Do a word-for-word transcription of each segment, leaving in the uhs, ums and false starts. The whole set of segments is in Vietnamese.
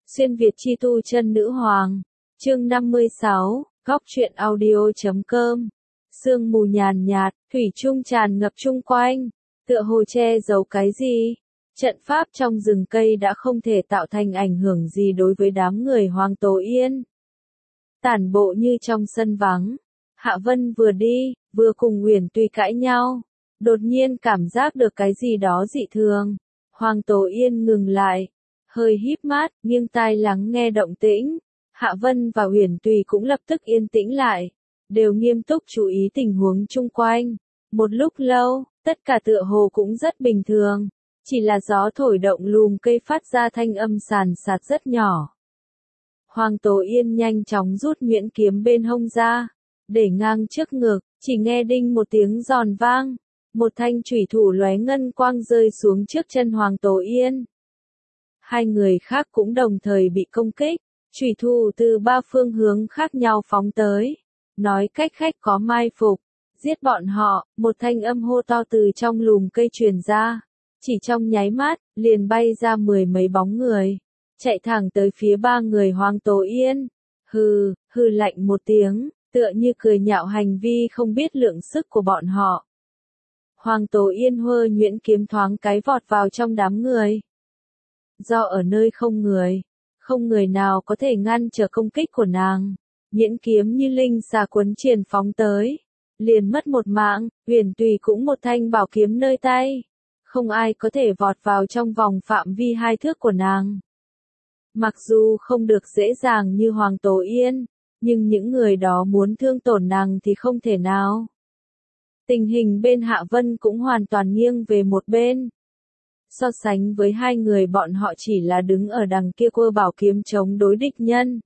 Xuyên Việt chi tu chân nữ hoàng. Chương năm mươi sáu, góc truyện audio chấm com. Sương mù nhàn nhạt, thủy chung tràn ngập chung quanh, tựa hồ che giấu cái gì. Trận pháp trong rừng cây đã không thể tạo thành ảnh hưởng gì đối với đám người Hoàng Tố Yên. Tản bộ như trong sân vắng, Hạ Vân vừa đi, vừa cùng Uyển Tùy cãi nhau, đột nhiên cảm giác được cái gì đó dị thường. Hoàng Tố Yên ngừng lại, hơi híp mắt, nghiêng tai lắng nghe động tĩnh. Hạ Vân và Uyển Tùy cũng lập tức yên tĩnh lại, đều nghiêm túc chú ý tình huống chung quanh. Một lúc lâu, tất cả tựa hồ cũng rất bình thường, chỉ là gió thổi động lùm cây phát ra thanh âm sàn sạt rất nhỏ. Hoàng Tố Yên nhanh chóng rút nhuyễn kiếm bên hông ra, để ngang trước ngực, chỉ nghe đinh một tiếng giòn vang, một thanh chủy thủ lóe ngân quang rơi xuống trước chân Hoàng Tố Yên. Hai người khác cũng đồng thời bị công kích, chủy thủ từ ba phương hướng khác nhau phóng tới. Nói cách khác có mai phục, giết bọn họ, một thanh âm hô to từ trong lùm cây truyền ra. Chỉ trong nháy mắt, liền bay ra mười mấy bóng người, chạy thẳng tới phía ba người Hoàng Tố Yên. Hừ, hừ lạnh một tiếng, tựa như cười nhạo hành vi không biết lượng sức của bọn họ. Hoàng Tố Yên hơ nhuyễn kiếm thoáng cái vọt vào trong đám người. Do ở nơi không người, không người nào có thể ngăn trở công kích của nàng, nhuyễn kiếm như linh xà cuốn triền phóng tới, liền mất một mạng. Uyển Tùy cũng một thanh bảo kiếm nơi tay, không ai có thể vọt vào trong vòng phạm vi hai thước của nàng. Mặc dù không được dễ dàng như Hoàng Tố Yên, nhưng những người đó muốn thương tổn nàng thì không thể nào. Tình hình bên Hạ Vân cũng hoàn toàn nghiêng về một bên. So sánh với hai người bọn họ chỉ là đứng ở đằng kia quơ bảo kiếm chống đối địch nhân,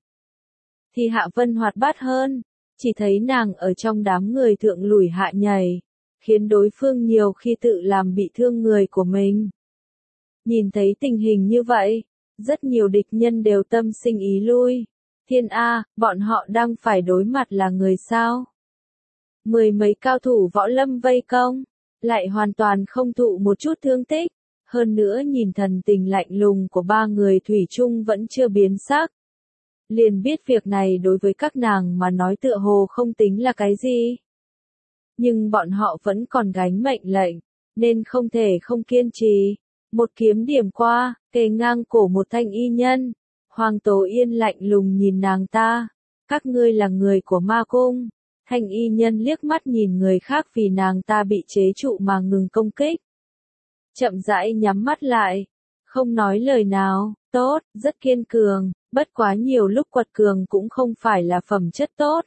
thì Hạ Vân hoạt bát hơn, chỉ thấy nàng ở trong đám người thượng lùi hạ nhảy, khiến đối phương nhiều khi tự làm bị thương người của mình. Nhìn thấy tình hình như vậy, rất nhiều địch nhân đều tâm sinh ý lui. Thiên A, bọn họ đang phải đối mặt là người sao? Mười mấy cao thủ võ lâm vây công, lại hoàn toàn không thụ một chút thương tích. Hơn nữa nhìn thần tình lạnh lùng của ba người thủy chung vẫn chưa biến sắc, liền biết việc này đối với các nàng mà nói tựa hồ không tính là cái gì. Nhưng bọn họ vẫn còn gánh mệnh lệnh, nên không thể không kiên trì. Một kiếm điểm qua, kề ngang cổ một thanh y nhân. Hoàng Tố Yên lạnh lùng nhìn nàng ta. Các ngươi là người của ma cung. Thanh y nhân liếc mắt nhìn người khác vì nàng ta bị chế trụ mà ngừng công kích. Chậm rãi nhắm mắt lại, không nói lời nào. Tốt, rất kiên cường, bất quá nhiều lúc quật cường cũng không phải là phẩm chất tốt.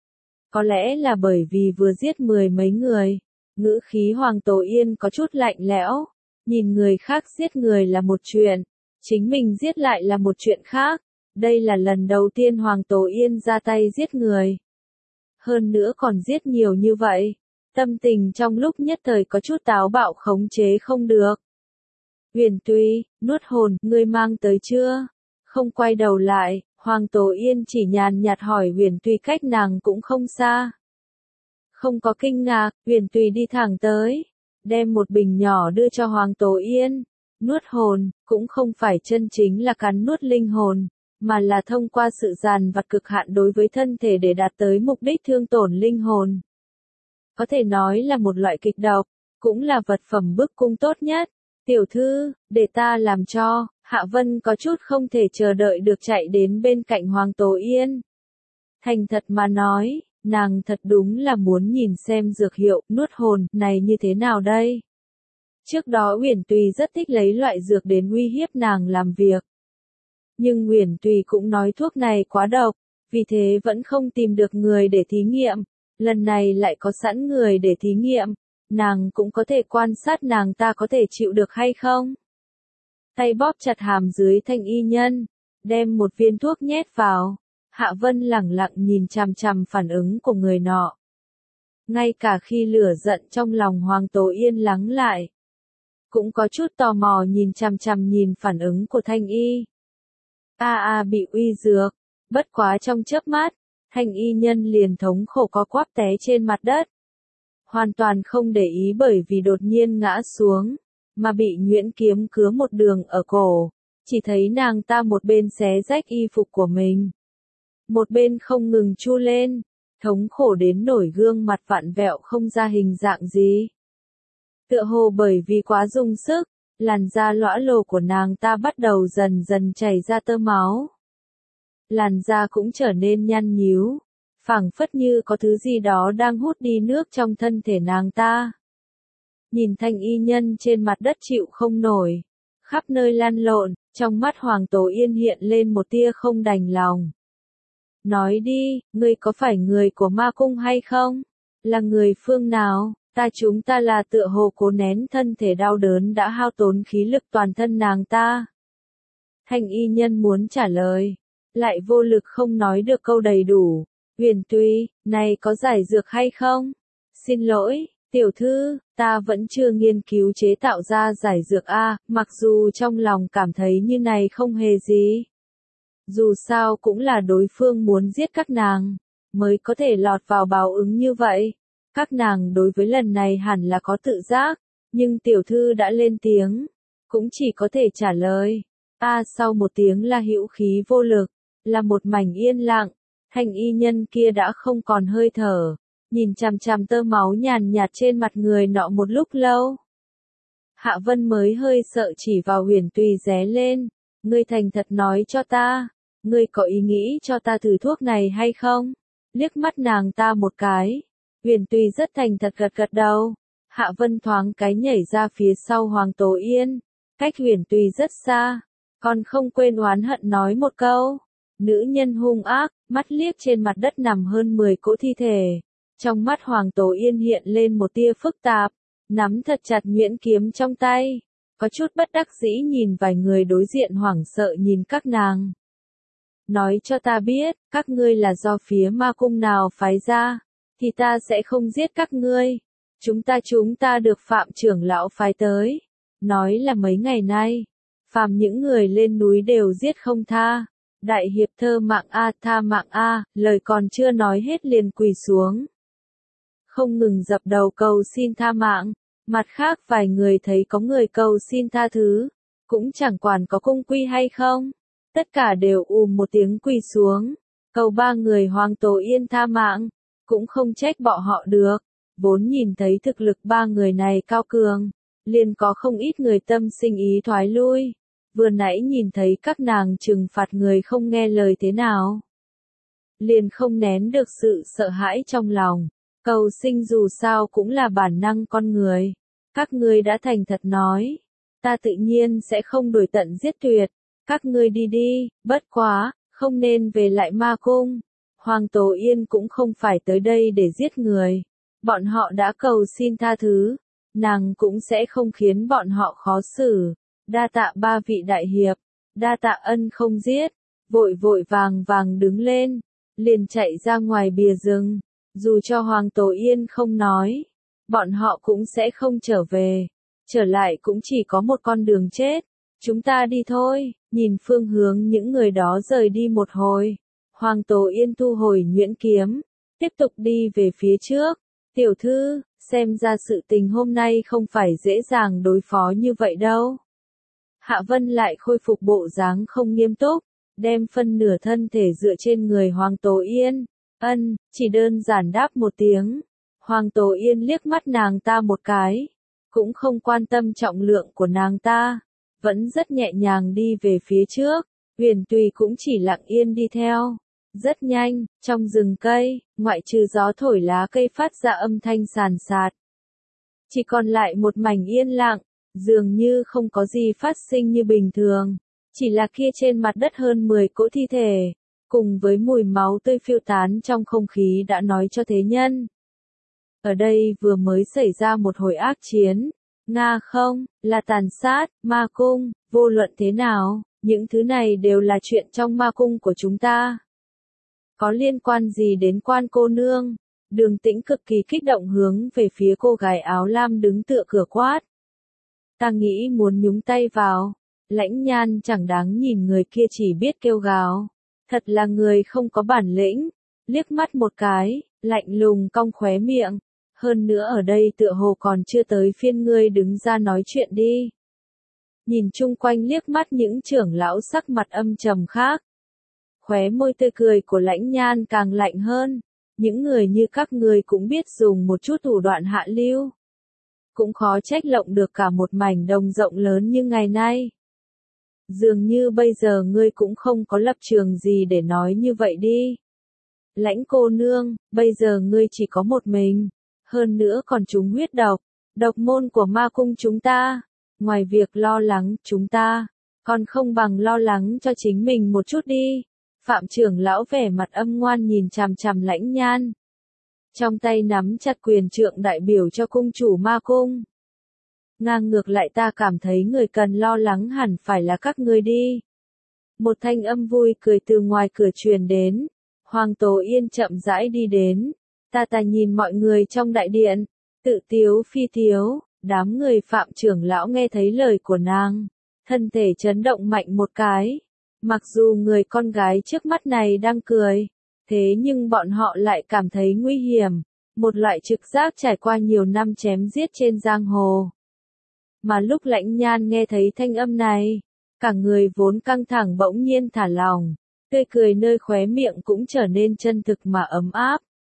Có lẽ là bởi vì vừa giết mười mấy người, ngữ khí Hoàng Tố Yên có chút lạnh lẽo. Nhìn người khác giết người là một chuyện, chính mình giết lại là một chuyện khác. Đây là lần đầu tiên Hoàng Tố Yên ra tay giết người. Hơn nữa còn giết nhiều như vậy. Tâm tình trong lúc nhất thời có chút táo bạo khống chế không được. Uyển Tùy, nuốt hồn, ngươi mang tới chưa? Không quay đầu lại, Hoàng Tố Yên chỉ nhàn nhạt hỏi Uyển Tùy cách nàng cũng không xa. Không có kinh ngạc, Uyển Tùy đi thẳng tới, đem một bình nhỏ đưa cho Hoàng Tố Yên. Nuốt hồn, cũng không phải chân chính là cắn nuốt linh hồn, mà là thông qua sự giàn vặt cực hạn đối với thân thể để đạt tới mục đích thương tổn linh hồn. Có thể nói là một loại kịch độc, cũng là vật phẩm bức cung tốt nhất. Tiểu thư, để ta làm cho. Hạ Vân có chút không thể chờ đợi được chạy đến bên cạnh Hoàng Tố Yên. Thành thật mà nói, nàng thật đúng là muốn nhìn xem dược hiệu nuốt hồn này như thế nào đây. Trước đó Uyển Tùy rất thích lấy loại dược đến uy hiếp nàng làm việc. Nhưng Uyển Tùy cũng nói thuốc này quá độc, vì thế vẫn không tìm được người để thí nghiệm. Lần này lại có sẵn người để thí nghiệm, nàng cũng có thể quan sát nàng ta có thể chịu được hay không. Tay bóp chặt hàm dưới thanh y nhân, đem một viên thuốc nhét vào. Hạ Vân lẳng lặng nhìn chằm chằm phản ứng của người nọ. Ngay cả khi lửa giận trong lòng Hoàng Tố Yên lắng lại, cũng có chút tò mò nhìn chằm chằm nhìn phản ứng của thanh y. A a bị uy dược, bất quá trong chớp mắt, thanh y nhân liền thống khổ co quắp té trên mặt đất. Hoàn toàn không để ý bởi vì đột nhiên ngã xuống, mà bị nhuyễn kiếm cứa một đường ở cổ, chỉ thấy nàng ta một bên xé rách y phục của mình, một bên không ngừng chu lên, thống khổ đến nổi gương mặt vặn vẹo không ra hình dạng gì. Tựa hồ bởi vì quá dùng sức, làn da lõa lồ của nàng ta bắt đầu dần dần chảy ra tơ máu. Làn da cũng trở nên nhăn nhíu, phảng phất như có thứ gì đó đang hút đi nước trong thân thể nàng ta. Nhìn thanh y nhân trên mặt đất chịu không nổi, khắp nơi lăn lộn, trong mắt Hoàng Tố Yên hiện lên một tia không đành lòng. Nói đi, ngươi có phải người của ma cung hay không? Là người phương nào? Ta chúng ta là tựa hồ cố nén thân thể đau đớn đã hao tốn khí lực toàn thân nàng ta. Thanh y nhân muốn trả lời, lại vô lực không nói được câu đầy đủ. Huyền Tuy, này có giải dược hay không? Xin lỗi, tiểu thư, ta vẫn chưa nghiên cứu chế tạo ra giải dược A, mặc dù trong lòng cảm thấy như này không hề gì. Dù sao cũng là đối phương muốn giết các nàng, mới có thể lọt vào báo ứng như vậy. Các nàng đối với lần này hẳn là có tự giác, nhưng tiểu thư đã lên tiếng, cũng chỉ có thể trả lời. A sau một tiếng là hữu khí vô lực, là một mảnh yên lặng, thanh y nhân kia đã không còn hơi thở, nhìn chằm chằm tơ máu nhàn nhạt trên mặt người nọ một lúc lâu. Hạ Vân mới hơi sợ chỉ vào Huyền Tùy ré lên, ngươi thành thật nói cho ta, ngươi có ý nghĩ cho ta thử thuốc này hay không? Liếc mắt nàng ta một cái. Huyền Tùy rất thành thật gật gật đầu. Hạ Vân thoáng cái nhảy ra phía sau Hoàng Tố Yên, cách Huyền Tùy rất xa, còn không quên oán hận nói một câu. Nữ nhân hung ác, mắt liếc trên mặt đất nằm hơn mười cỗ thi thể. Trong mắt Hoàng Tố Yên hiện lên một tia phức tạp, nắm thật chặt nhuyễn kiếm trong tay, có chút bất đắc dĩ nhìn vài người đối diện hoảng sợ nhìn các nàng. Nói cho ta biết, các ngươi là do phía ma cung nào phái ra, thì ta sẽ không giết các ngươi. Chúng ta chúng ta được Phạm trưởng lão phái tới. Nói là mấy ngày nay, phàm những người lên núi đều giết không tha. Đại hiệp thơ mạng A tha mạng A, lời còn chưa nói hết liền quỳ xuống. Không ngừng dập đầu cầu xin tha mạng, mặt khác vài người thấy có người cầu xin tha thứ, cũng chẳng quản có cung quy hay không. Tất cả đều ùm một tiếng quỳ xuống, cầu ba người Hoàng Tố Yên tha mạng, cũng không trách bọn họ được, vốn nhìn thấy thực lực ba người này cao cường, liền có không ít người tâm sinh ý thoái lui, vừa nãy nhìn thấy các nàng trừng phạt người không nghe lời thế nào. Liền không nén được sự sợ hãi trong lòng, cầu sinh dù sao cũng là bản năng con người, các ngươi đã thành thật nói, ta tự nhiên sẽ không đuổi tận giết tuyệt. Các ngươi đi đi, bất quá, không nên về lại ma cung. Hoàng Tố Yên cũng không phải tới đây để giết người. Bọn họ đã cầu xin tha thứ. Nàng cũng sẽ không khiến bọn họ khó xử. Đa tạ ba vị đại hiệp. Đa tạ ân không giết. Vội vội vàng vàng đứng lên. Liền chạy ra ngoài bìa rừng. Dù cho Hoàng Tố Yên không nói. Bọn họ cũng sẽ không trở về. Trở lại cũng chỉ có một con đường chết. Chúng ta đi thôi, nhìn phương hướng những người đó rời đi một hồi. Hoàng Tố Yên thu hồi nhuyễn kiếm, tiếp tục đi về phía trước. Tiểu thư, xem ra sự tình hôm nay không phải dễ dàng đối phó như vậy đâu. Hạ Vân lại khôi phục bộ dáng không nghiêm túc, đem phân nửa thân thể dựa trên người Hoàng Tố Yên. Ân, chỉ đơn giản đáp một tiếng. Hoàng Tố Yên liếc mắt nàng ta một cái, cũng không quan tâm trọng lượng của nàng ta. Vẫn rất nhẹ nhàng đi về phía trước, Huyền Tùy cũng chỉ lặng yên đi theo. Rất nhanh, trong rừng cây, ngoại trừ gió thổi lá cây phát ra âm thanh sàn sạt. Chỉ còn lại một mảnh yên lặng, dường như không có gì phát sinh như bình thường. Chỉ là kia trên mặt đất hơn mười cỗ thi thể, cùng với mùi máu tươi phiêu tán trong không khí đã nói cho thế nhân. Ở đây vừa mới xảy ra một hồi ác chiến. Nga không, là tàn sát, ma cung, vô luận thế nào, những thứ này đều là chuyện trong ma cung của chúng ta. Có liên quan gì đến Quan cô nương? Đường Tĩnh cực kỳ kích động hướng về phía cô gái áo lam đứng tựa cửa quát. Ta nghĩ muốn nhúng tay vào, Lãnh Nhan chẳng đáng nhìn người kia chỉ biết kêu gào. Thật là người không có bản lĩnh, liếc mắt một cái, lạnh lùng cong khóe miệng. Hơn nữa ở đây tựa hồ còn chưa tới phiên ngươi đứng ra nói chuyện đi. nhìn chung quanh liếc mắt những trưởng lão sắc mặt âm trầm khác. Khóe môi tươi cười của Lãnh Nhan càng lạnh hơn, những người như các người cũng biết dùng một chút thủ đoạn hạ lưu. Cũng khó trách lộng được cả một mảnh đồng rộng lớn như ngày nay. Dường như bây giờ ngươi cũng không có lập trường gì để nói như vậy đi. Lãnh cô nương, bây giờ ngươi chỉ có một mình, hơn nữa còn trúng huyết độc, độc môn của ma cung chúng ta. Ngoài việc lo lắng chúng ta, còn không bằng lo lắng cho chính mình một chút đi. Phạm trưởng lão vẻ mặt âm ngoan nhìn chằm chằm Lãnh Nhan. Trong tay nắm chặt quyền trượng đại biểu cho cung chủ ma cung. Ngang ngược lại ta cảm thấy người cần lo lắng hẳn phải là các ngươi đi. Một thanh âm vui cười từ ngoài cửa truyền đến. Hoàng Tố Yên chậm rãi đi đến. Ta ta nhìn mọi người trong đại điện. Tự tiếu phi tiếu. Đám người Phạm trưởng lão nghe thấy lời của nàng. Thân thể chấn động mạnh một cái. Mặc dù người con gái trước mắt này đang cười. Thế nhưng bọn họ lại cảm thấy nguy hiểm. Một loại trực giác trải qua nhiều năm chém giết trên giang hồ. Mà lúc Lãnh Nhan nghe thấy thanh âm này, cả người vốn căng thẳng bỗng nhiên thả lỏng, tươi cười nơi khóe miệng cũng trở nên chân thực mà ấm áp.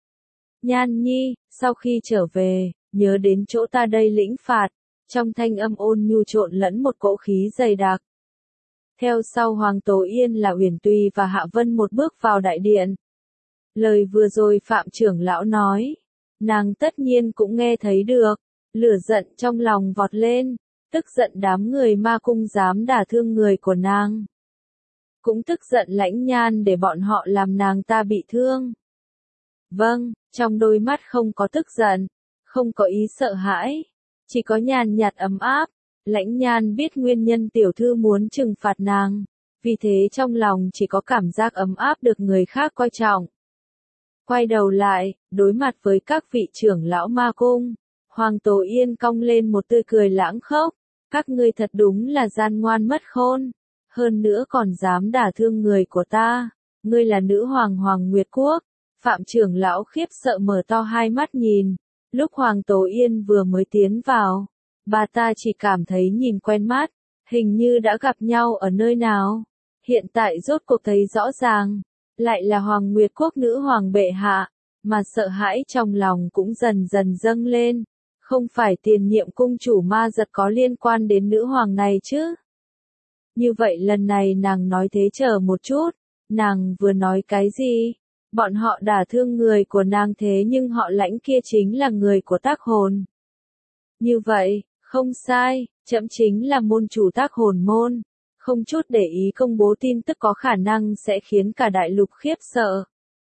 Nhan nhi, sau khi trở về, nhớ đến chỗ ta đây lĩnh phạt, trong thanh âm ôn nhu trộn lẫn một cỗ khí dày đặc. Theo sau Hoàng Tố Yên là Uyển Tùy và Hạ Vân một bước vào đại điện. Lời vừa rồi Phạm trưởng lão nói, nàng tất nhiên cũng nghe thấy được. Lửa giận trong lòng vọt lên, tức giận đám người ma cung dám đả thương người của nàng. Cũng tức giận Lãnh Nhan để bọn họ làm nàng ta bị thương. Vâng, trong đôi mắt không có tức giận, không có ý sợ hãi, chỉ có nhàn nhạt ấm áp. Lãnh Nhan biết nguyên nhân tiểu thư muốn trừng phạt nàng, vì thế trong lòng chỉ có cảm giác ấm áp được người khác coi trọng. Quay đầu lại, đối mặt với các vị trưởng lão ma cung. Hoàng Tố Yên cong lên một tươi cười lãng khốc, các ngươi thật đúng là gian ngoan mất khôn, hơn nữa còn dám đả thương người của ta, ngươi là nữ hoàng Hoàng Nguyệt Quốc. Phạm trưởng lão khiếp sợ mở to hai mắt nhìn, lúc Hoàng Tố Yên vừa mới tiến vào, bà ta chỉ cảm thấy nhìn quen mắt, hình như đã gặp nhau ở nơi nào, hiện tại rốt cuộc thấy rõ ràng, lại là Hoàng Nguyệt Quốc nữ hoàng bệ hạ, mà sợ hãi trong lòng cũng dần dần dâng lên. Không phải tiền nhiệm cung chủ ma giật có liên quan đến nữ hoàng này chứ? Như vậy lần này nàng nói thế chờ một chút, nàng vừa nói cái gì? Bọn họ đả thương người của nàng thế nhưng họ Lãnh kia chính là người của Tác Hồn. Như vậy, không sai, trẫm chính là môn chủ Tác Hồn môn, không chút để ý công bố tin tức có khả năng sẽ khiến cả đại lục khiếp sợ.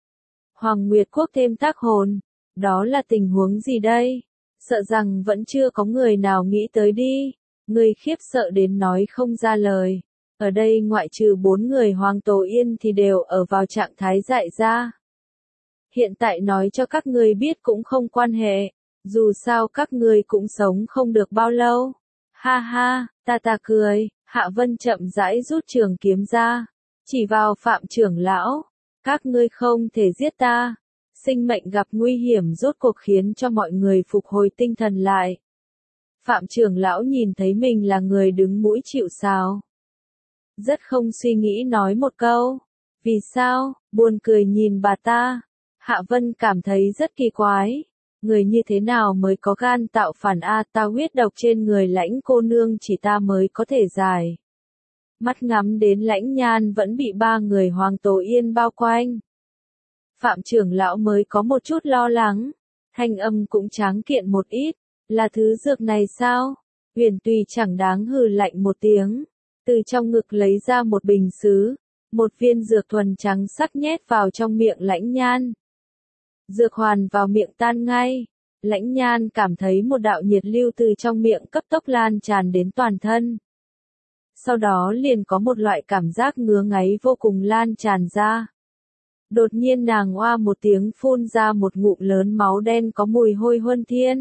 Hoàng Nguyệt Quốc thêm Tác Hồn, đó là tình huống gì đây? Sợ rằng vẫn chưa có người nào nghĩ tới đi, người khiếp sợ đến nói không ra lời. Ở đây ngoại trừ bốn người Hoàng Tố Yên thì đều ở vào trạng thái dại ra. Hiện tại nói cho các người biết cũng không quan hệ, dù sao các người cũng sống không được bao lâu. Ha ha, ta ta cười, Hạ Vân chậm rãi rút trường kiếm ra, chỉ vào Phạm trưởng lão, các ngươi không thể giết ta. Sinh mệnh gặp nguy hiểm rốt cuộc khiến cho mọi người phục hồi tinh thần lại. Phạm trưởng lão nhìn thấy mình là người đứng mũi chịu sào. Rất không suy nghĩ nói một câu. Vì sao, buồn cười nhìn bà ta. Hạ Vân cảm thấy rất kỳ quái. Người như thế nào mới có gan tạo phản a, ta huyết độc trên người Lãnh cô nương chỉ ta mới có thể giải. Mắt ngắm đến Lãnh Nhan vẫn bị ba người Hoàng Tố Yên bao quanh. Phạm trưởng lão mới có một chút lo lắng, thanh âm cũng tráng kiện một ít, là thứ dược này sao? Uyển Tùy chẳng đáng hừ lạnh một tiếng, từ trong ngực lấy ra một bình sứ, một viên dược thuần trắng sắc nhét vào trong miệng Lãnh Nhan. Dược hoàn vào miệng tan ngay, Lãnh Nhan cảm thấy một đạo nhiệt lưu từ trong miệng cấp tốc lan tràn đến toàn thân. Sau đó liền có một loại cảm giác ngứa ngáy vô cùng lan tràn ra. Đột nhiên nàng oa một tiếng phun ra một ngụm lớn máu đen có mùi hôi huân thiên.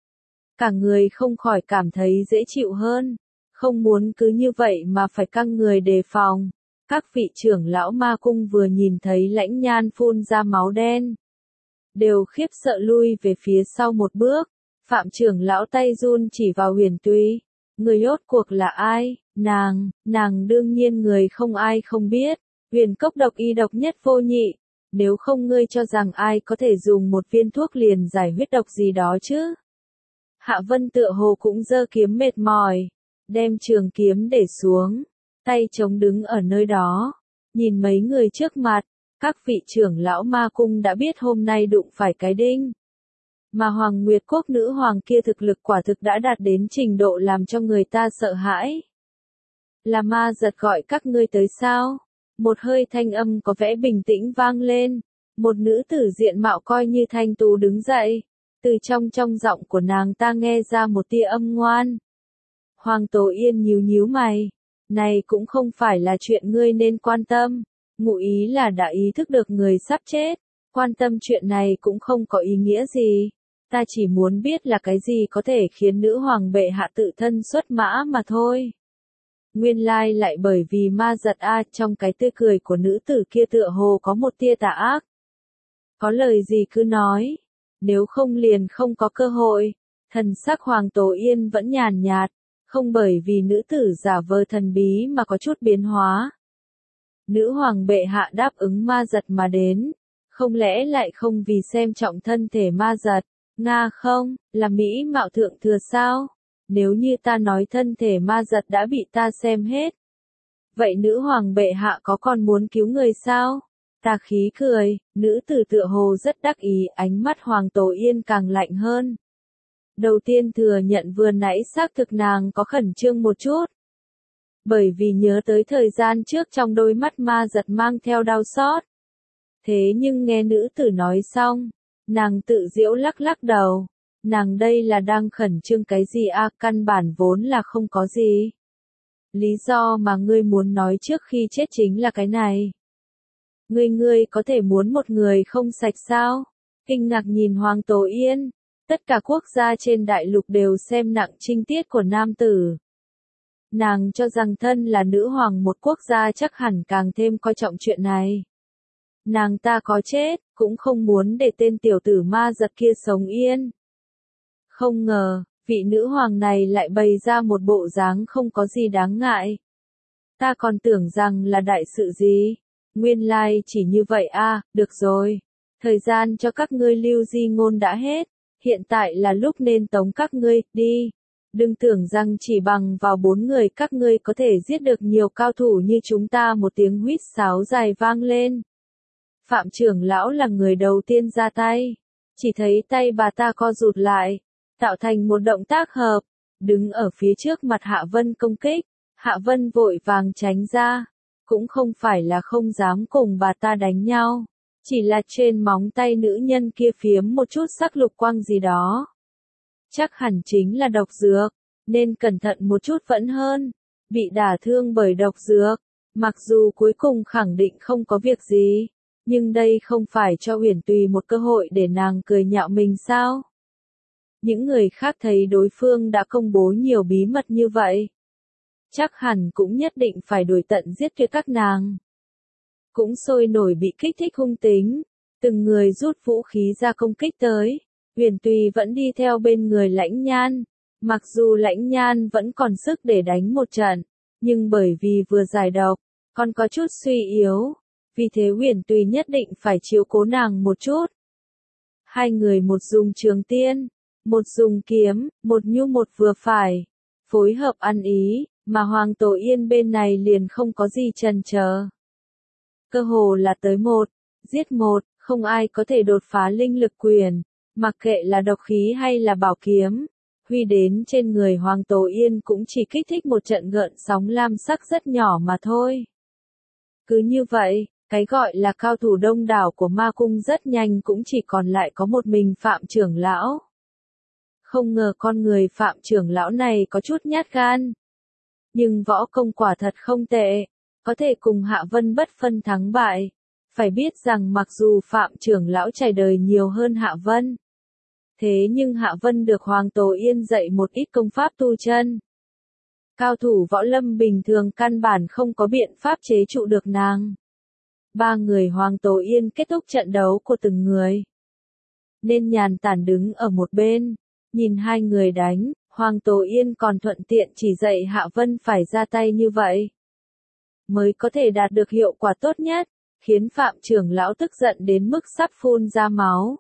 Cả người không khỏi cảm thấy dễ chịu hơn, không muốn cứ như vậy mà phải căng người đề phòng. Các vị trưởng lão ma cung vừa nhìn thấy Lãnh Nhan phun ra máu đen, đều khiếp sợ lui về phía sau một bước. Phạm trưởng lão tay run chỉ vào Huyền Tùy, người rốt cuộc là ai? Nàng, nàng đương nhiên người không ai không biết, huyền cốc độc y độc nhất vô nhị, nếu không ngươi cho rằng ai có thể dùng một viên thuốc liền giải huyết độc gì đó chứ. Hạ Vân tựa hồ cũng giơ kiếm mệt mỏi, đem trường kiếm để xuống, tay chống đứng ở nơi đó, nhìn mấy người trước mặt, các vị trưởng lão ma cung đã biết hôm nay đụng phải cái đinh. Mà Hoàng Nguyệt Quốc nữ hoàng kia thực lực quả thực đã đạt đến trình độ làm cho người ta sợ hãi. Là ma giật gọi các ngươi tới sao? Một hơi thanh âm có vẻ bình tĩnh vang lên, một nữ tử diện mạo coi như thanh tú đứng dậy, từ trong trong giọng của nàng ta nghe ra một tia âm ngoan. Hoàng Tổ Yên nhíu nhíu mày, này cũng không phải là chuyện ngươi nên quan tâm, ngụ ý là đã ý thức được người sắp chết, quan tâm chuyện này cũng không có ý nghĩa gì, ta chỉ muốn biết là cái gì có thể khiến nữ hoàng bệ hạ tự thân xuất mã mà thôi. Nguyên lai lại bởi vì ma giật a, trong cái tươi cười của nữ tử kia tựa hồ có một tia tà ác. Có lời gì cứ nói, nếu không liền không có cơ hội. Thần sắc Hoàng Tổ Yên vẫn nhàn nhạt, không bởi vì nữ tử giả vờ thần bí mà có chút biến hóa. Nữ hoàng bệ hạ đáp ứng ma giật mà đến, không lẽ lại không vì xem trọng thân thể ma giật, Nga không, là Mỹ mạo thượng thừa sao? Nếu như ta nói thân thể ma giật đã bị ta xem hết, vậy nữ hoàng bệ hạ có còn muốn cứu người sao? Ta khí cười, nữ tử tựa hồ rất đắc ý, ánh mắt Hoàng Tổ Yên càng lạnh hơn. Đầu tiên thừa nhận vừa nãy xác thực nàng có khẩn trương một chút. Bởi vì nhớ tới thời gian trước trong đôi mắt ma giật mang theo đau xót. Thế nhưng nghe nữ tử nói xong, nàng tự giễu lắc lắc đầu. Nàng đây là đang khẩn trương cái gì a, à, căn bản vốn là không có gì. Lý do mà ngươi muốn nói trước khi chết chính là cái này. Ngươi ngươi có thể muốn một người không sạch sao? Kinh ngạc nhìn Hoàng Tổ Yên. Tất cả quốc gia trên đại lục đều xem nặng trinh tiết của nam tử. Nàng cho rằng thân là nữ hoàng một quốc gia chắc hẳn càng thêm coi trọng chuyện này. Nàng ta có chết, cũng không muốn để tên tiểu tử ma giật kia sống yên. Không ngờ, vị nữ hoàng này lại bày ra một bộ dáng không có gì đáng ngại. Ta còn tưởng rằng là đại sự gì. Nguyên lai chỉ như vậy a, à, được rồi. Thời gian cho các ngươi lưu di ngôn đã hết. Hiện tại là lúc nên tống các ngươi, đi. Đừng tưởng rằng chỉ bằng vào bốn người các ngươi có thể giết được nhiều cao thủ như chúng ta. Một tiếng huýt sáo dài vang lên. Phạm trưởng lão là người đầu tiên ra tay. Chỉ thấy tay bà ta co rụt lại, tạo thành một động tác hợp, đứng ở phía trước mặt Hạ Vân công kích. Hạ Vân vội vàng tránh ra, cũng không phải là không dám cùng bà ta đánh nhau. Chỉ là trên móng tay nữ nhân kia phiếm một chút sắc lục quang gì đó. Chắc hẳn chính là độc dược, nên cẩn thận một chút vẫn hơn. Bị đả thương bởi độc dược, mặc dù cuối cùng khẳng định không có việc gì, nhưng đây không phải cho Uyển Tùy một cơ hội để nàng cười nhạo mình sao? Những người khác thấy đối phương đã công bố nhiều bí mật như vậy, chắc hẳn cũng nhất định phải đuổi tận giết tuyệt các nàng. Cũng sôi nổi bị kích thích hung tính, từng người rút vũ khí ra công kích tới. Huyền Tùy vẫn đi theo bên người Lãnh Nhan, mặc dù Lãnh Nhan vẫn còn sức để đánh một trận, nhưng bởi vì vừa giải độc, còn có chút suy yếu, vì thế Huyền Tùy nhất định phải chiếu cố nàng một chút. Hai người một dùng trường tiên, một dùng kiếm, một nhu một vừa phải, phối hợp ăn ý, mà Hoàng Tổ Yên bên này liền không có gì chần chờ. Cơ hồ là tới một, giết một, không ai có thể đột phá linh lực quyền, mặc kệ là độc khí hay là bảo kiếm, huy đến trên người Hoàng Tổ Yên cũng chỉ kích thích một trận gợn sóng lam sắc rất nhỏ mà thôi. Cứ như vậy, cái gọi là cao thủ đông đảo của ma cung rất nhanh cũng chỉ còn lại có một mình Phạm trưởng lão. Không ngờ con người Phạm trưởng lão này có chút nhát gan. Nhưng võ công quả thật không tệ, có thể cùng Hạ Vân bất phân thắng bại. Phải biết rằng mặc dù Phạm trưởng lão trải đời nhiều hơn Hạ Vân, thế nhưng Hạ Vân được Hoàng Tổ Yên dạy một ít công pháp tu chân. Cao thủ võ lâm bình thường căn bản không có biện pháp chế trụ được nàng. Ba người Hoàng Tổ Yên kết thúc trận đấu của từng người, nên nhàn tản đứng ở một bên, nhìn hai người đánh. Hoàng Tố Yên còn thuận tiện chỉ dạy Hạ Vân phải ra tay như vậy, mới có thể đạt được hiệu quả tốt nhất, khiến Phạm trưởng lão tức giận đến mức sắp phun ra máu.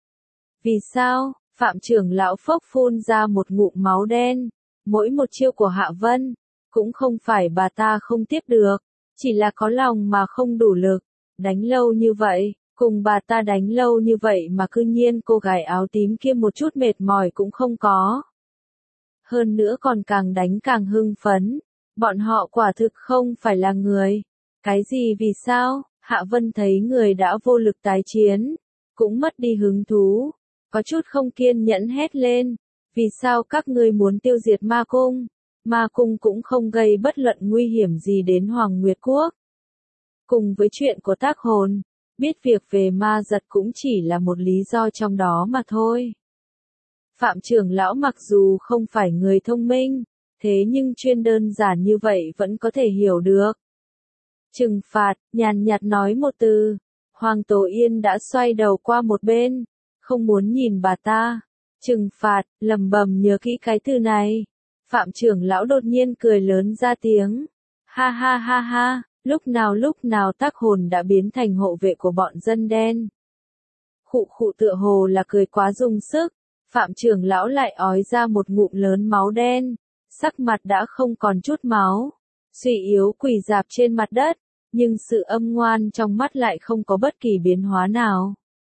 Vì sao? Phạm trưởng lão phốc phun ra một ngụm máu đen, mỗi một chiêu của Hạ Vân, cũng không phải bà ta không tiếp được, chỉ là có lòng mà không đủ lực, đánh lâu như vậy, cùng bà ta đánh lâu như vậy mà cư nhiên cô gái áo tím kia một chút mệt mỏi cũng không có. Hơn nữa còn càng đánh càng hưng phấn, bọn họ quả thực không phải là người. Cái gì vì sao? Hạ Vân thấy người đã vô lực tái chiến, cũng mất đi hứng thú, có chút không kiên nhẫn hét lên, vì sao các ngươi muốn tiêu diệt ma cung? Ma cung cũng không gây bất luận nguy hiểm gì đến Hoàng Nguyệt Quốc. Cùng với chuyện của tác hồn, biết việc về ma giật cũng chỉ là một lý do trong đó mà thôi. Phạm trưởng lão mặc dù không phải người thông minh, thế nhưng chuyên đơn giản như vậy vẫn có thể hiểu được. Trừng phạt, nhàn nhạt nói một từ. Hoàng Tố Yên đã xoay đầu qua một bên, không muốn nhìn bà ta. Trừng phạt, lầm bầm nhớ kỹ cái từ này. Phạm trưởng lão đột nhiên cười lớn ra tiếng. Ha ha ha ha, lúc nào lúc nào tác hồn đã biến thành hộ vệ của bọn dân đen. Khụ khụ tựa hồ là cười quá dùng sức. Phạm trưởng lão lại ói ra một ngụm lớn máu đen, sắc mặt đã không còn chút máu, suy yếu quỳ rạp trên mặt đất, nhưng sự âm ngoan trong mắt lại không có bất kỳ biến hóa nào.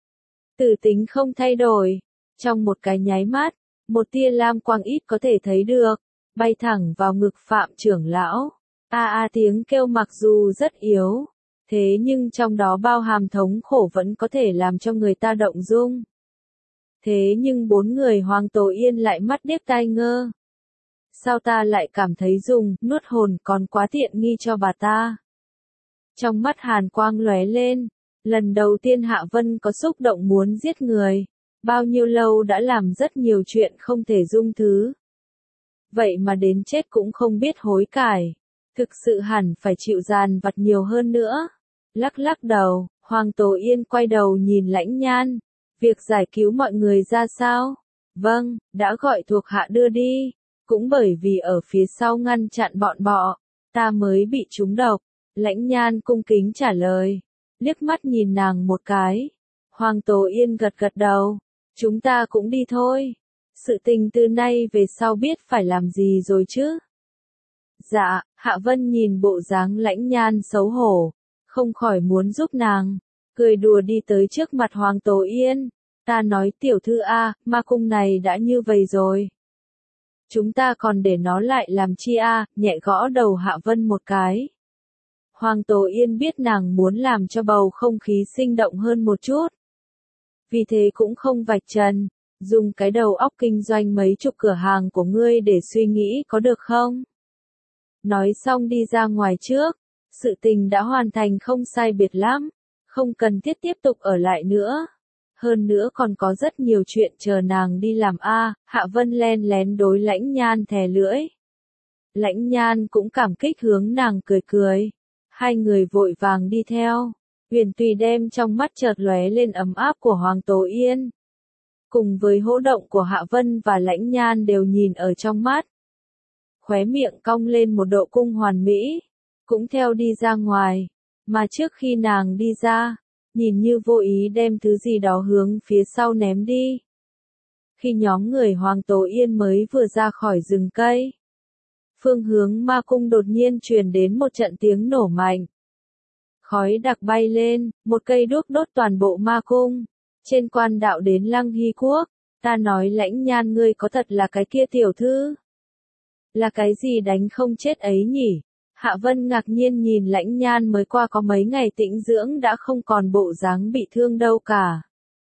Tử tính không thay đổi, trong một cái nháy mắt, một tia lam quang ít có thể thấy được, bay thẳng vào ngực Phạm trưởng lão. A a tiếng kêu mặc dù rất yếu, thế nhưng trong đó bao hàm thống khổ vẫn có thể làm cho người ta động dung. Thế nhưng bốn người Hoàng Tố Yên lại mắt điếc tai ngơ. Sao ta lại cảm thấy dùng, nuốt hồn còn quá tiện nghi cho bà ta. Trong mắt hàn quang lóe lên, lần đầu tiên Hạ Vân có xúc động muốn giết người, bao nhiêu lâu đã làm rất nhiều chuyện không thể dung thứ. Vậy mà đến chết cũng không biết hối cải, thực sự hẳn phải chịu dàn vặt nhiều hơn nữa. Lắc lắc đầu, Hoàng Tố Yên quay đầu nhìn Lãnh Nhan. Việc giải cứu mọi người ra sao? Vâng, đã gọi thuộc hạ đưa đi. Cũng bởi vì ở phía sau ngăn chặn bọn bọ, ta mới bị trúng độc. Lãnh Nhan cung kính trả lời. Liếc mắt nhìn nàng một cái. Hoàng Tố Yên gật gật đầu. Chúng ta cũng đi thôi. Sự tình từ nay về sau biết phải làm gì rồi chứ? Dạ, Hạ Vân nhìn bộ dáng Lãnh Nhan xấu hổ, không khỏi muốn giúp nàng. Cười đùa đi tới trước mặt Hoàng Tố Yên. Ta nói tiểu thư A, ma cung này đã như vậy rồi. Chúng ta còn để nó lại làm chi A, nhẹ gõ đầu Hạ Vân một cái. Hoàng Tố Yên biết nàng muốn làm cho bầu không khí sinh động hơn một chút. Vì thế cũng không vạch trần, dùng cái đầu óc kinh doanh mấy chục cửa hàng của ngươi để suy nghĩ có được không? Nói xong đi ra ngoài trước, sự tình đã hoàn thành không sai biệt lắm. Không cần thiết tiếp tục ở lại nữa. Hơn nữa còn có rất nhiều chuyện chờ nàng đi làm a. Hạ Vân len lén đối Lãnh Nhan thè lưỡi. Lãnh Nhan cũng cảm kích hướng nàng cười cười. Hai người vội vàng đi theo. Huyền Tùy đem trong mắt chợt lóe lên ấm áp của Hoàng Tố Yên. Cùng với hỗ động của Hạ Vân và Lãnh Nhan đều nhìn ở trong mắt. Khóe miệng cong lên một độ cung hoàn mỹ. Cũng theo đi ra ngoài. Mà trước khi nàng đi ra, nhìn như vô ý đem thứ gì đó hướng phía sau ném đi. Khi nhóm người Hoàng Tố Yên mới vừa ra khỏi rừng cây, phương hướng ma cung đột nhiên truyền đến một trận tiếng nổ mạnh. Khói đặc bay lên, một cây đuốc đốt toàn bộ ma cung. Trên quan đạo đến Lăng Hy Quốc, ta nói Lãnh Nhan ngươi có thật là cái kia tiểu thư? Là cái gì đánh không chết ấy nhỉ? Hạ Vân ngạc nhiên nhìn Lãnh Nhan mới qua có mấy ngày tĩnh dưỡng đã không còn bộ dáng bị thương đâu cả.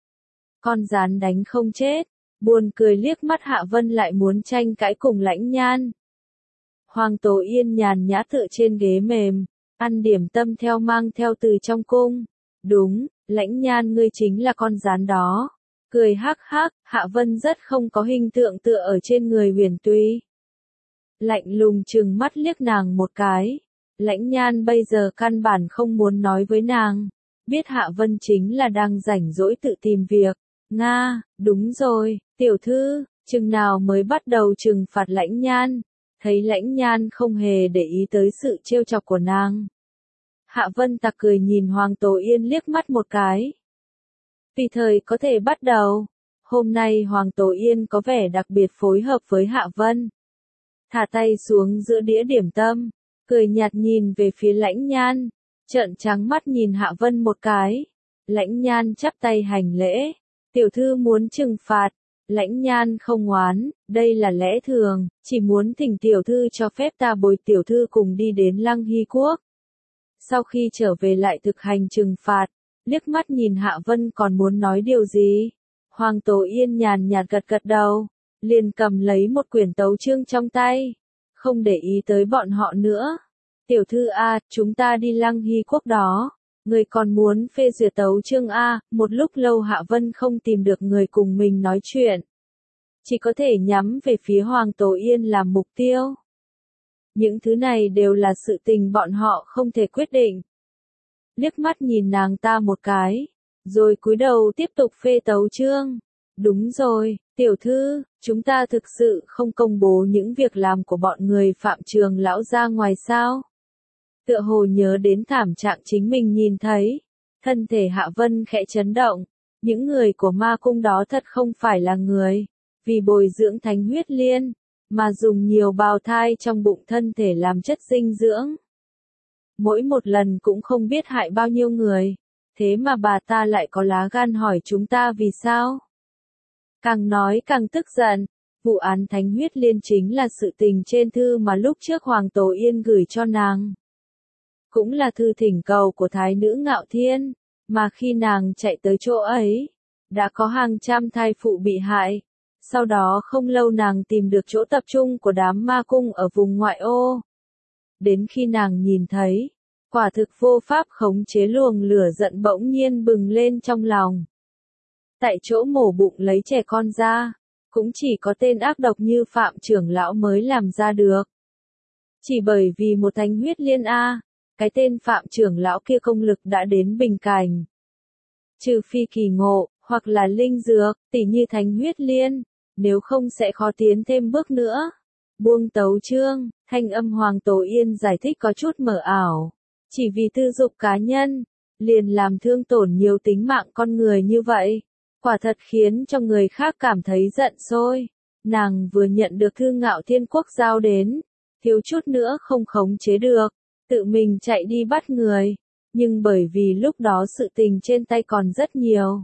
Con rán đánh không chết, buồn cười liếc mắt Hạ Vân lại muốn tranh cãi cùng Lãnh Nhan. Hoàng Tố Yên nhàn nhã tựa trên ghế mềm, ăn điểm tâm theo mang theo từ trong cung. Đúng, Lãnh Nhan ngươi chính là con rán đó. Cười hắc hắc, Hạ Vân rất không có hình tượng tựa ở trên người Huyền Tùy. Lạnh lùng trừng mắt liếc nàng một cái. Lãnh Nhan bây giờ căn bản không muốn nói với nàng. Biết Hạ Vân chính là đang rảnh rỗi tự tìm việc. Nga, đúng rồi, tiểu thư, Chừng nào mới bắt đầu trừng phạt Lãnh Nhan, thấy Lãnh Nhan không hề để ý tới sự trêu chọc của nàng. Hạ Vân Tạc cười nhìn Hoàng Tố Yên liếc mắt một cái. Tùy thời có thể bắt đầu. Hôm nay Hoàng Tố Yên có vẻ đặc biệt phối hợp với Hạ Vân. Thả tay xuống giữa đĩa điểm tâm, cười nhạt nhìn về phía Lãnh Nhan, trợn trắng mắt nhìn Hạ Vân một cái. Lãnh Nhan chắp tay hành lễ, tiểu thư muốn trừng phạt. Lãnh Nhan không oán, đây là lẽ thường, chỉ muốn thỉnh tiểu thư cho phép ta bồi tiểu thư cùng đi đến Lăng Hy Quốc. Sau khi trở về lại thực hành trừng phạt, liếc mắt nhìn Hạ Vân còn muốn nói điều gì. Hoàng Tố Yên nhàn nhạt gật gật đầu, liền cầm lấy một quyển tấu chương trong tay, không để ý tới bọn họ nữa. Tiểu thư A, chúng ta đi Lăng Hy Quốc đó. Người còn muốn phê duyệt tấu chương A, một lúc lâu Hạ Vân không tìm được người cùng mình nói chuyện. Chỉ có thể nhắm về phía Hoàng Tố Yên làm mục tiêu. Những thứ này đều là sự tình bọn họ không thể quyết định. Liếc mắt nhìn nàng ta một cái, rồi cúi đầu tiếp tục phê tấu chương. Đúng rồi, tiểu thư, chúng ta thực sự không công bố những việc làm của bọn người Phạm Trường lão ra ngoài sao? Tựa hồ nhớ đến thảm trạng chính mình nhìn thấy, thân thể Hạ Vân khẽ chấn động, những người của ma cung đó thật không phải là người, vì bồi dưỡng thánh huyết liên, mà dùng nhiều bào thai trong bụng thân thể làm chất dinh dưỡng. Mỗi một lần cũng không biết hại bao nhiêu người, thế mà bà ta lại có lá gan hỏi chúng ta vì sao? Càng nói càng tức giận, vụ án thánh huyết liên chính là sự tình trên thư mà lúc trước Hoàng Tố Yên gửi cho nàng. Cũng là thư thỉnh cầu của thái nữ Ngạo Thiên, mà khi nàng chạy tới chỗ ấy, đã có hàng trăm thai phụ bị hại. Sau đó không lâu nàng tìm được chỗ tập trung của đám ma cung ở vùng ngoại ô. Đến khi nàng nhìn thấy, quả thực vô pháp khống chế luồng lửa giận bỗng nhiên bừng lên trong lòng. Tại chỗ mổ bụng lấy trẻ con ra, cũng chỉ có tên ác độc như Phạm trưởng lão mới làm ra được. Chỉ bởi vì một thánh huyết liên A, cái tên Phạm trưởng lão kia công lực đã đến bình cảnh. Trừ phi kỳ ngộ, hoặc là linh dược, tỉ như thánh huyết liên, nếu không sẽ khó tiến thêm bước nữa. Buông tấu chương, thanh âm Hoàng Tố Yên giải thích có chút mờ ảo. Chỉ vì tư dục cá nhân, liền làm thương tổn nhiều tính mạng con người như vậy. Quả thật khiến cho người khác cảm thấy giận sôi. Nàng vừa nhận được thư Ngạo Thiên Quốc giao đến, thiếu chút nữa không khống chế được, tự mình chạy đi bắt người. Nhưng bởi vì lúc đó sự tình trên tay còn rất nhiều.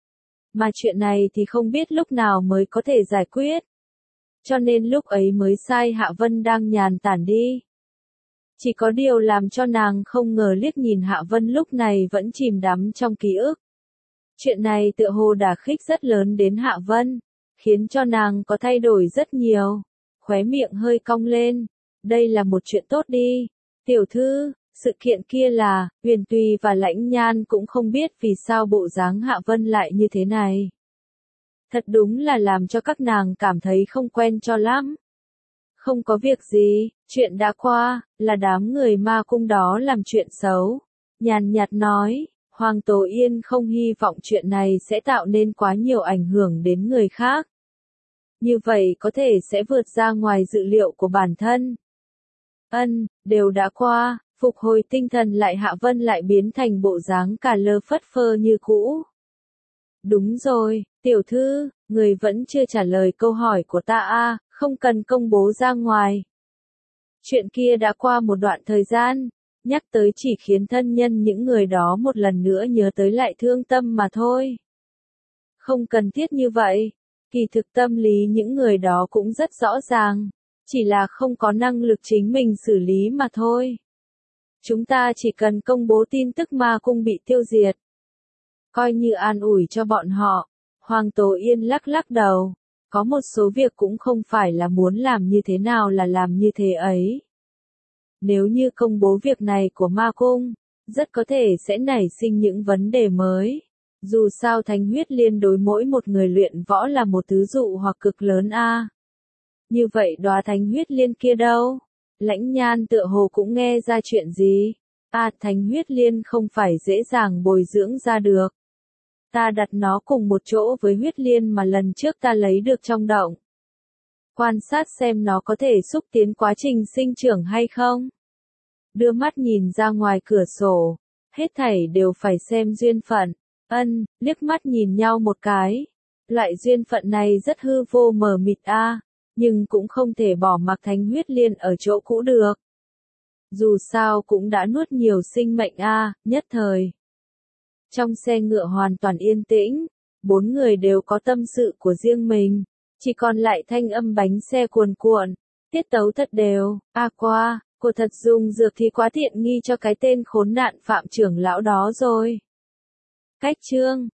Mà chuyện này thì không biết lúc nào mới có thể giải quyết. Cho nên lúc ấy mới sai Hạ Vân đang nhàn tản đi. Chỉ có điều làm cho nàng không ngờ liếc nhìn Hạ Vân lúc này vẫn chìm đắm trong ký ức. Chuyện này tựa hồ đả kích rất lớn đến Hạ Vân, khiến cho nàng có thay đổi rất nhiều. Khóe miệng hơi cong lên. Đây là một chuyện tốt đi. Tiểu thư, sự kiện kia là, Huyền Tùy và Lãnh Nhan cũng không biết vì sao bộ dáng Hạ Vân lại như thế này. Thật đúng là làm cho các nàng cảm thấy không quen cho lắm. Không có việc gì, chuyện đã qua, là đám người ma cung đó làm chuyện xấu. Nhàn nhạt nói, Hoàng Tố Yên không hy vọng chuyện này sẽ tạo nên quá nhiều ảnh hưởng đến người khác. Như vậy có thể sẽ vượt ra ngoài dự liệu của bản thân. Ân, đều đã qua, phục hồi tinh thần lại Hạ Vân lại biến thành bộ dáng cả lơ phất phơ như cũ. Đúng rồi, tiểu thư, người vẫn chưa trả lời câu hỏi của ta a, không cần công bố ra ngoài. Chuyện kia đã qua một đoạn thời gian, nhắc tới chỉ khiến thân nhân những người đó một lần nữa nhớ tới lại thương tâm mà thôi. Không cần thiết như vậy, kỳ thực tâm lý những người đó cũng rất rõ ràng, chỉ là không có năng lực chính mình xử lý mà thôi. Chúng ta chỉ cần công bố tin tức ma cung bị tiêu diệt. Coi như an ủi cho bọn họ. Hoàng Tố Yên lắc lắc đầu. Có một số việc cũng không phải là muốn làm như thế nào là làm như thế ấy. Nếu như công bố việc này của ma cung, rất có thể sẽ nảy sinh những vấn đề mới. Dù sao thánh huyết liên đối mỗi một người luyện võ là một tứ dụ hoặc cực lớn a. Như vậy đóa thánh huyết liên kia đâu? Lãnh Nhan tựa hồ cũng nghe ra chuyện gì? À, thánh huyết liên không phải dễ dàng bồi dưỡng ra được. Ta đặt nó cùng một chỗ với huyết liên mà lần trước ta lấy được trong động. Quan sát xem nó có thể xúc tiến quá trình sinh trưởng hay không. Đưa mắt nhìn ra ngoài cửa sổ. Hết thảy đều phải xem duyên phận. Ân, liếc mắt nhìn nhau một cái. Loại duyên phận này rất hư vô mờ mịt a, nhưng cũng không thể bỏ mặc Thánh Huyết Liên ở chỗ cũ được. Dù sao cũng đã nuốt nhiều sinh mệnh a, nhất thời. Trong xe ngựa hoàn toàn yên tĩnh, bốn người đều có tâm sự của riêng mình, chỉ còn lại thanh âm bánh xe cuồn cuộn, tiết tấu thật đều. A Qua, cô thật dùng dược thì quá tiện nghi cho cái tên khốn nạn Phạm trưởng lão đó rồi. Cách chương